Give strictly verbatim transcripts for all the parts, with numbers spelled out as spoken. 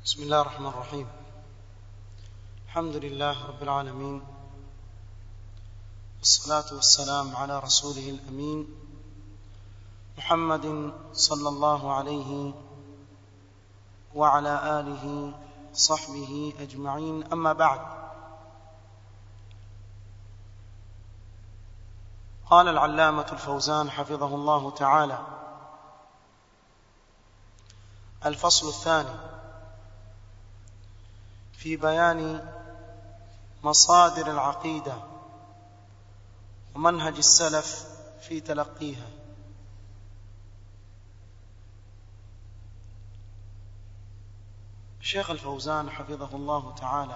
بسم الله الرحمن الرحيم. الحمد لله رب العالمين، والصلاة والسلام على رسوله الأمين محمد صلى الله عليه وعلى آله وصحبه أجمعين. أما بعد، قال العلامة الفوزان حفظه الله تعالى: الفصل الثاني في بيان مصادر العقيدة ومنهج السلف في تلقيها. الشيخ الفوزان حفظه الله تعالى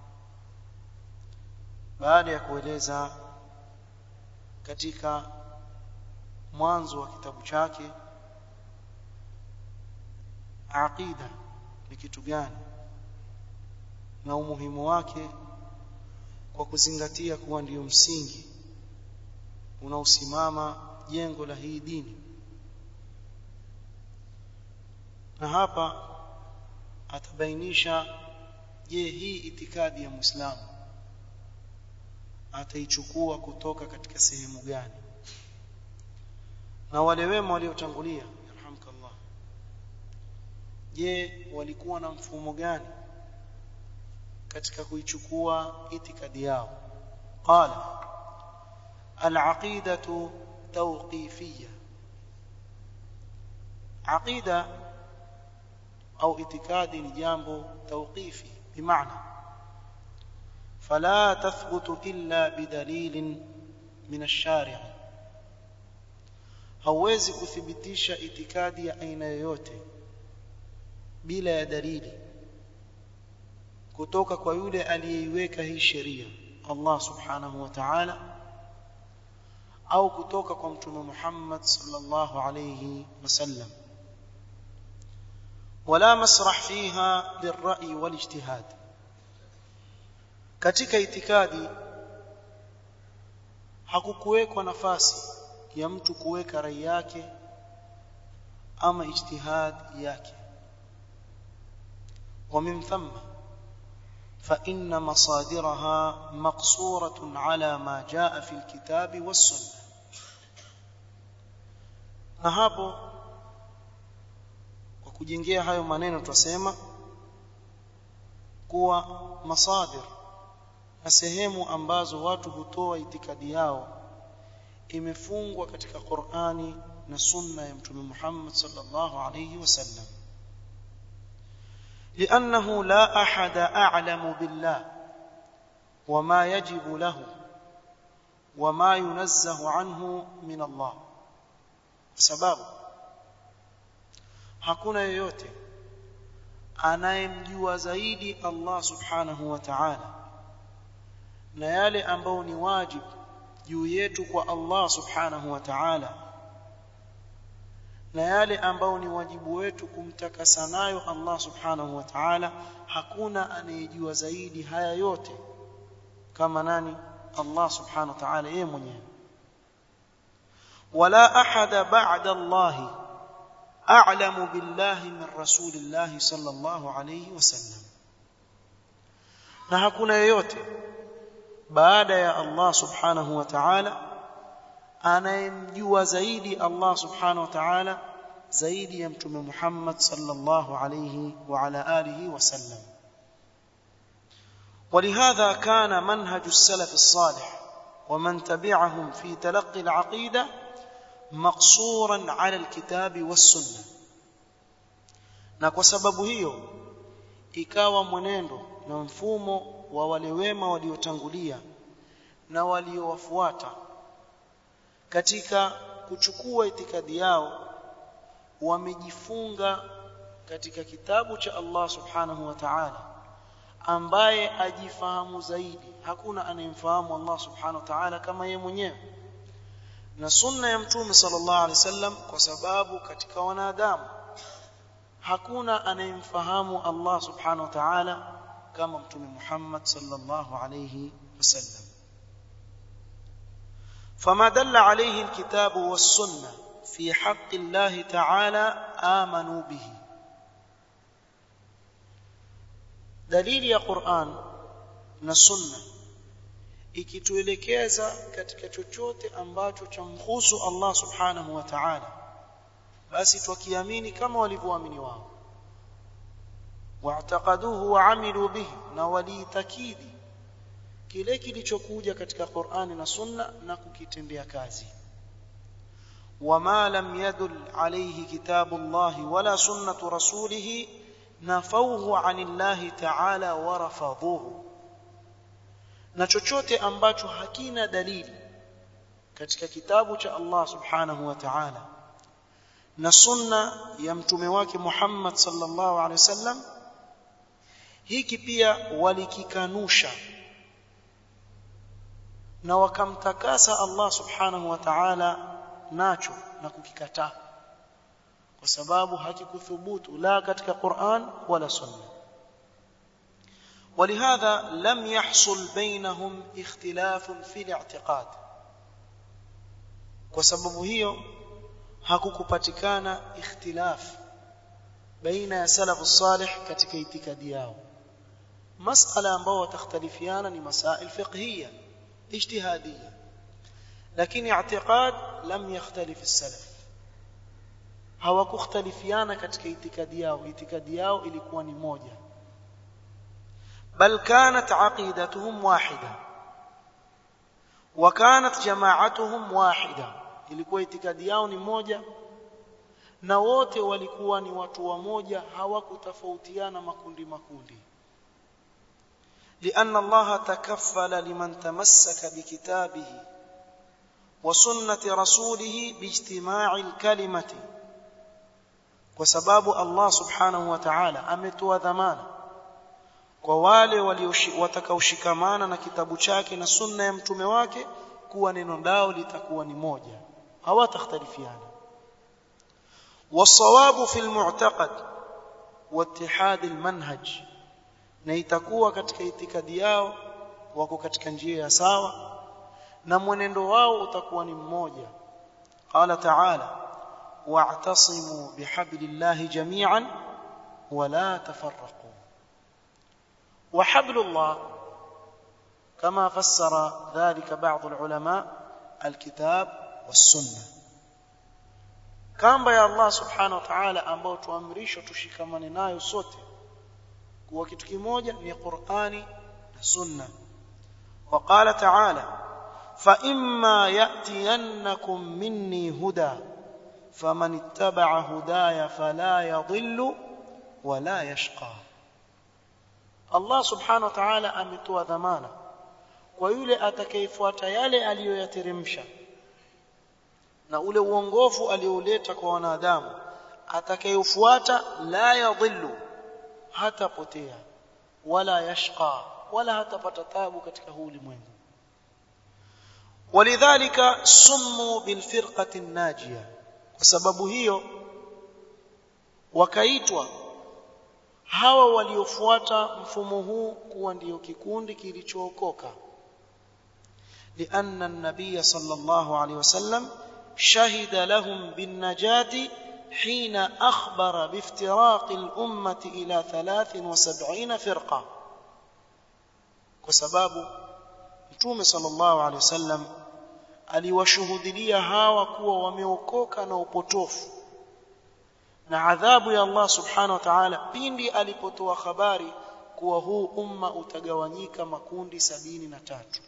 baada ya kueleza katika mwanzo wa kitabu chake aqida ni kitu gani na umuhimu wake, kwa kuzingatia kuwa ndio msingi unaosimama jengo la hii dini. Na hapa atabainisha, je, hii itikadi ya Muislamu ataichukua kutoka katika sehemu gani, na wale wema waliotangulia yarhamkallah, je, walikuwa na mfumo gani katika kuichukua itikadi yao. Qala al-aqidatu tawqifiyya. Aqida au itikadi ni jambo tawqifi, bimaana fala tathbutu illa bidalilin min ash-shari'. hauwezi kuthibitisha itikadi ya aina yoyote bila ya dalili kutoka kwa yule aliyeiweka hii sheria, Allah subhanahu wa ta'ala, au kutoka kwa mtume Muhammad sallallahu alayhi wasallam. wala masrah fiha lirra'i walijtihad. Katika itikadi hakukuwekwa nafasi ya mtu kuweka rai yake ama ijtihad yake. ومن ثم فإن مصادرها مقصورة على ما جاء في الكتاب والسنة. na hapo kwa kujengea hayo maneno tutasema kuwa masadir na sehemu ambazo watu hutoa itikadi yao imefungwa katika Qur'ani na sunna ya Mtume Muhammad sallallahu alayhi wasallam. لأنه لا أحد أعلم بالله وما يجب له وما ينزه عنه من الله. sababu hakuna yeyote anayemjua zaidi Allah subhanahu wa ta'ala na yale ambao ni wajibu juu yetu kwa Allah subhanahu wa ta'ala na yale ambao ni wajibu wetu kumtakasa nayo Allah subhanahu wa ta'ala. Hakuna anayejua zaidi haya yote kama nani? Allah subhanahu wa ta'ala yeye mwenyewe. wala ahada ba'da Allah a'lamu billahi min rasulillah sallallahu alayhi wasallam. na hakuna yeyote baada ya Allah subhanahu wa ta'ala anayemjua zaidi Allah subhanahu wa ta'ala zaidi ya mtume Muhammad sallallahu alayhi wa ala alihi wasallam. ولهذا كان منهج السلف الصالح ومن تبعهم في تلقي العقيدة مقصورا على الكتاب والسنة. na kwa sababu hiyo ikawa mwenendo na mfumo wa wale wema waliotangulia na waliowafuata katika kuchukua itikadi yao wamejifunga katika kitabu cha Allah subhanahu wa ta'ala, ambaye ajifahamu zaidi. Hakuna anayemfahamu Allah subhanahu wa ta'ala kama yeye mwenyewe, na sunna ya mtume sallallahu alaihi wasallam, kwa sababu katika wanadamu hakuna anayemfahamu Allah subhanahu wa ta'ala kama mtume Muhammad sallallahu alaihi wasallam. فما دل عليه الكتاب والسنة في حق الله تعالى آمنوا به. dalili ya Qur'an na Sunna ikituelekeza katika chochote ambacho chamhusu Allah subhanahu wa ta'ala, basi tukiamini kama walivyoamini wao, wa'taqaduhu wa 'amilu bihi, na walitakidi kile kilichokuja katika Qur'ani na Sunna na kukitendea kazi. wama lam yadul alayhi kitabullahi wala sunnatu rasulih nafawhu 'anillahi ta'ala wa rafadhuhu, na chochote ambacho hakina dalili katika kitabu cha Allah subhanahu wa ta'ala na sunna ya mtume wake Muhammad sallallahu alaihi wasallam, hiki pia walikikanusha na wakamtakasa Allah subhanahu wa ta'ala nacho na kukikataa, kwa sababu hakikuthubutu la katika Qur'an wala Sunna. ولهذا لم يحصل بينهم اختلاف في الاعتقاد, kwa sababu hiyo hakukupatikana ikhtilaf baina ya salafu salih katika itikadi yao. Masala ambao watakhtalifiana ni masail fiqhiyya ijtihadiyya, lakini i'tiqad lam yakhtalif as-salaf, hawakukhtalifiana katika itikadi yao. Itikadi yao ilikuwa ni moja, bal kanat aqidatuhum wahida wa kanat jama'atuhum wahida, ilikuwa itikadi yao ni moja na wote walikuwa ni watu wa moja, hawakutofautiana makundi makundi. لأن الله تكفل لمن تمسك بكتابه وسنة رسوله باجتماع الكلمة, kwa sababu Allah subhanahu wa ta'ala ametoa dhamana kwa wale watakaoshikamana na kitabu chake na sunna ya mtume wake kuwa neno lao litakuwa ni moja, hawatakhtalifiana. wasawabu fil mu'taqad wa ittihad al manhaj, na itakuwa katika itikadi yao wako katika njia ya sawa na mwenendo wao utakuwa ni mmoja. Qala ta'ala wa'tasimu bihablillahi jami'an wa la tafarraqu. wa hablullah kama fassara dhalika ba'd al-ulama al-kitab was-sunnah, kamba ya Allah subhanahu wa ta'ala ambao tuamrishwa tushikamane nayo sote kuwa kitu kimoja ni Qur'ani na Sunna. Wa qala ta'ala fa imma ya'tiyannakum minni huda faman ittaba'a hudaya fala yadhillu wa la yashqa. Allah subhanahu wa ta'ala ametoa dhamana kwa yule atakayefuata yale aliyoyateremsha na ule uongofu alioleta kwa wanadamu, atakayefuata la yadhillu, hatapotea, wala yashqa, wala hatapata taabu katika huu ulimwengu. Walidhalika summu bilfirqati an-najiyah, kwa sababu hiyo wakaitwa hawa waliofuata mfumo huu kuwa ndio kikundi kilichookoka. لأن النبي صلى الله عليه وسلم شهد لهم بالنجاة حين أخبر بافتراق الأمة إلى ثلاث وسبعين فرقة, kwa sababu Mtume صلى الله عليه وسلم aliwashuhudia hawa kuwa wameokoka na upotofu na adhabu ya Allah subhanahu wa ta'ala pindi alipotoa habari kuwa huu umma utagawanyika makundi sabini na tatu,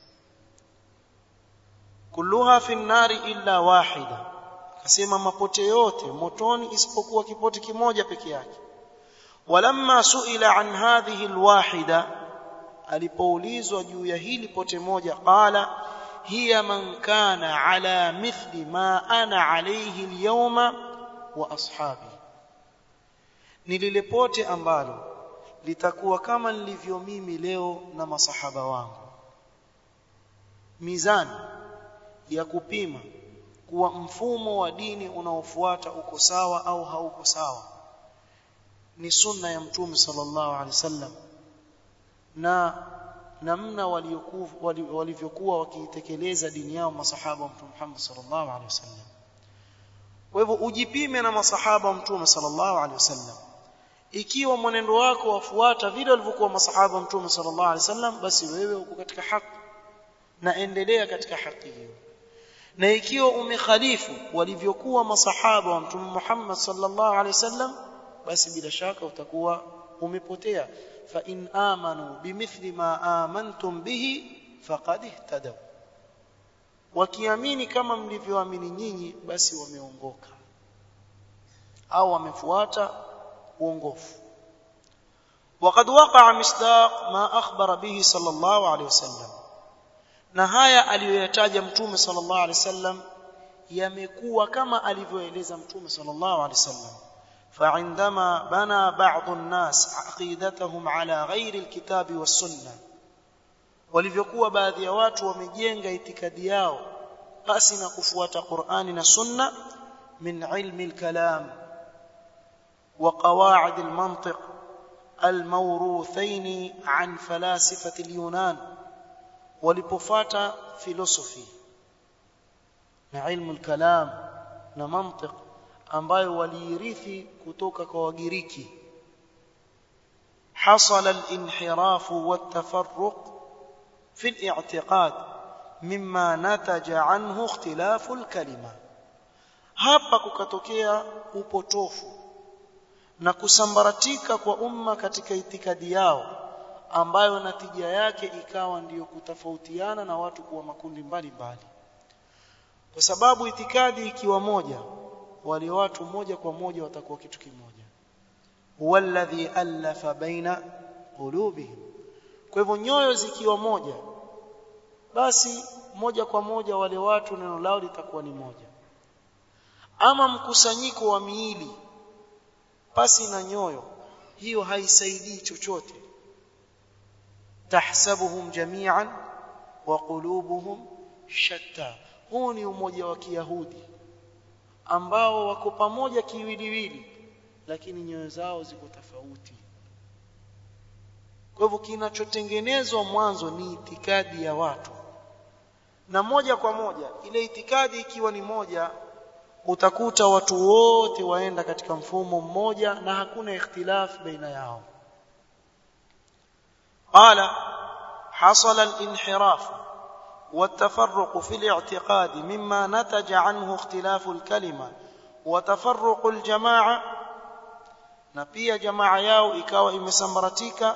kulluha fi an-nari illa wahida, akasema mapote yote motoni isipokuwa kipote kimoja peke yake. Walamma suila an hadhihi alwahida, alipoulizwa juu ya hili pote moja, qala hiya man kana ala mithli ma ana alayhi alyawma wa ashabi, ni lile pote ambalo litakuwa kama nilivyo mimi leo na masahaba wangu. Mizani ya kupima kuwa mfumo wa dini unaofuata uko sawa au hauko sawa ni sunna ya Mtume sallallahu alaihi wasallam na namna walivyokuwa wakiitekeleza dini yao masahaba wa Mtume Muhammad sallallahu alaihi wasallam. Kwa hivyo ujipime na masahaba wa Mtume sallallahu alaihi wasallam, ikiwa mwenendo wako wafuata vile walivyokuwa masahaba wa mtume sallallahu alaihi wasallam, basi wewe uko katika haki na endelea katika haki hiyo. Na ikiwa umekhalifu walivyokuwa masahaba wa mtume Muhammad sallallahu alaihi wasallam, basi bila shaka utakuwa umepotea. Fa in amanu bimithli ma amantum bihi faqad ihtadaw, wakiamini kama mlivyoamini nyinyi, basi wameongoka au wamefuata uongofu. وقد وقع مصداق ما أخبر به صلى الله عليه وسلم, na haya aliyoyataja mtume sallallahu alaihi wasallam yamekuwa kama alivyoeleza mtume sallallahu alaihi wasallam. فعندما بنى بعض الناس عقيدتهم على غير الكتاب والسنة, walivyokuwa baadhi ya watu wamejenga itikadi yao basi na kufuata Qur'ani na Sunna, min ilmi al-kalam wa qawaid al-mantiq al-mawruthain an falasifati al-Yunan, walipofuata philosophy na ilmu al-kalam na mantiq ambayo waliirithi kutoka kwa Wagiriki, hasala al-inhiraf wa at-tafarruq fi al-i'tiqad mimma nataja anhu ikhtilafu al-kalima. Hapa kukatokea upotofu na kusambaratika kwa umma katika itikadi yao, ambayo natija yake ikawa ndiyo kutofautiana na watu kuwa makundi mbalimbali. Kwa sababu itikadi ikiwa moja, wale watu moja kwa moja watakuwa kitu kimoja. Walladhi alafa baina qulubihim, kwa hivyo nyoyo zikiwa moja, basi moja kwa moja wale watu neno lao litakuwa ni moja. Ama mkusanyiko wa miili pasi na nyoyo, hiyo haisaidii chochote. Tahsabuhum jami'an wa qulubuhum shatta, huu ni umoja wa Kiyahudi ambao wako pamoja kiwiliwili, lakini nyoyo zao ziko tofauti. Kwa hivyo kinachotengenezwa mwanzo ni itikadi ya watu, na moja kwa moja ile itikadi ikiwa ni moja, utakuta watu wote waenda katika mfumo mmoja na hakuna ikhtilaf baina yao. Qala hasala al-inhiraf والتفرق في الاعتقاد مما نتج عنه اختلاف الكلمة وتفرق الجماعة, na pia jamaa yao ikawa imesambaratika.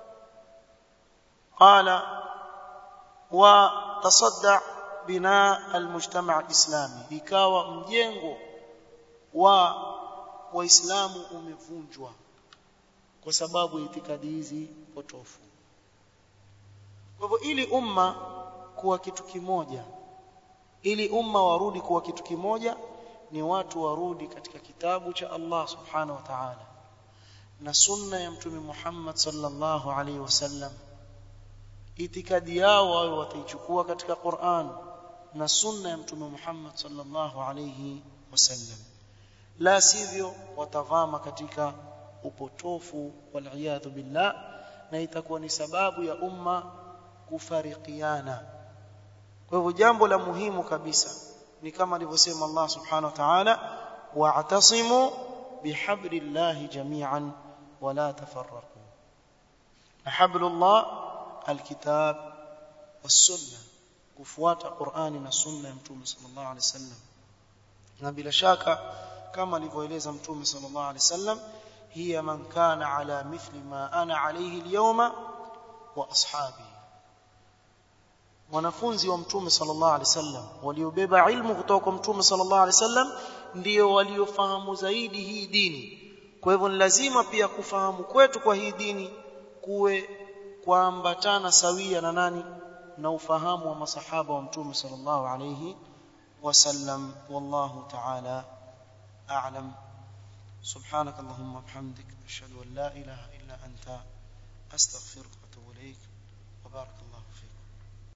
Qala wa tasadda bina almujtama' alislami, ikawa mjengo wa waislamu umevunjwa kwa sababu ya itikadi hizi potofu. Kwa hivyo ili umma kuwa kitu kimoja, ili umma warudi kuwa kitu kimoja, ni watu warudi katika kitabu cha Allah subhanahu wa ta'ala na sunna ya mtume Muhammad sallallahu alaihi wasallam. Itikadi yao wao wataichukua katika Qur'an na sunna ya mtume Muhammad sallallahu alaihi wasallam, la sivyo watavama katika upotofu wal iyadhu billah, na itakuwa ni sababu ya umma kufarikiana. Kwa hivyo jambo la muhimu kabisa ni kama alivyosema Allah subhanahu wa ta'ala, wa'tasimu bihablillahi jami'an wa la tafarraqu. Hablullah alkitab was-sunnah, kufuata Qur'ani na sunna ya mtume sallallahu alaihi wasallam. Na bila shaka kama alivyoeleza mtume sallallahu alaihi wasallam, hiya man kana ala mithli ma ana alayhi al-yawma wa ashabi. Wanafunzi wa mtume sallallahu alaihi wasallam waliobeba ilmu kutoka kwa mtume sallallahu alaihi wasallam ndio waliofahamu zaidi hii dini. Kwa hivyo ni lazima pia kufahamu kwetu kwa hii dini kuwe kuambatana sawia na nani, na ufahamu wa masahaba wa mtume sallallahu alaihi wasallam. Wallahu ta'ala a'lam. Subhanakallahumma bihamdik, ashhadu an la ilaha illa anta, astaghfiruka wa atubu ilaik, wa barakallahu fik.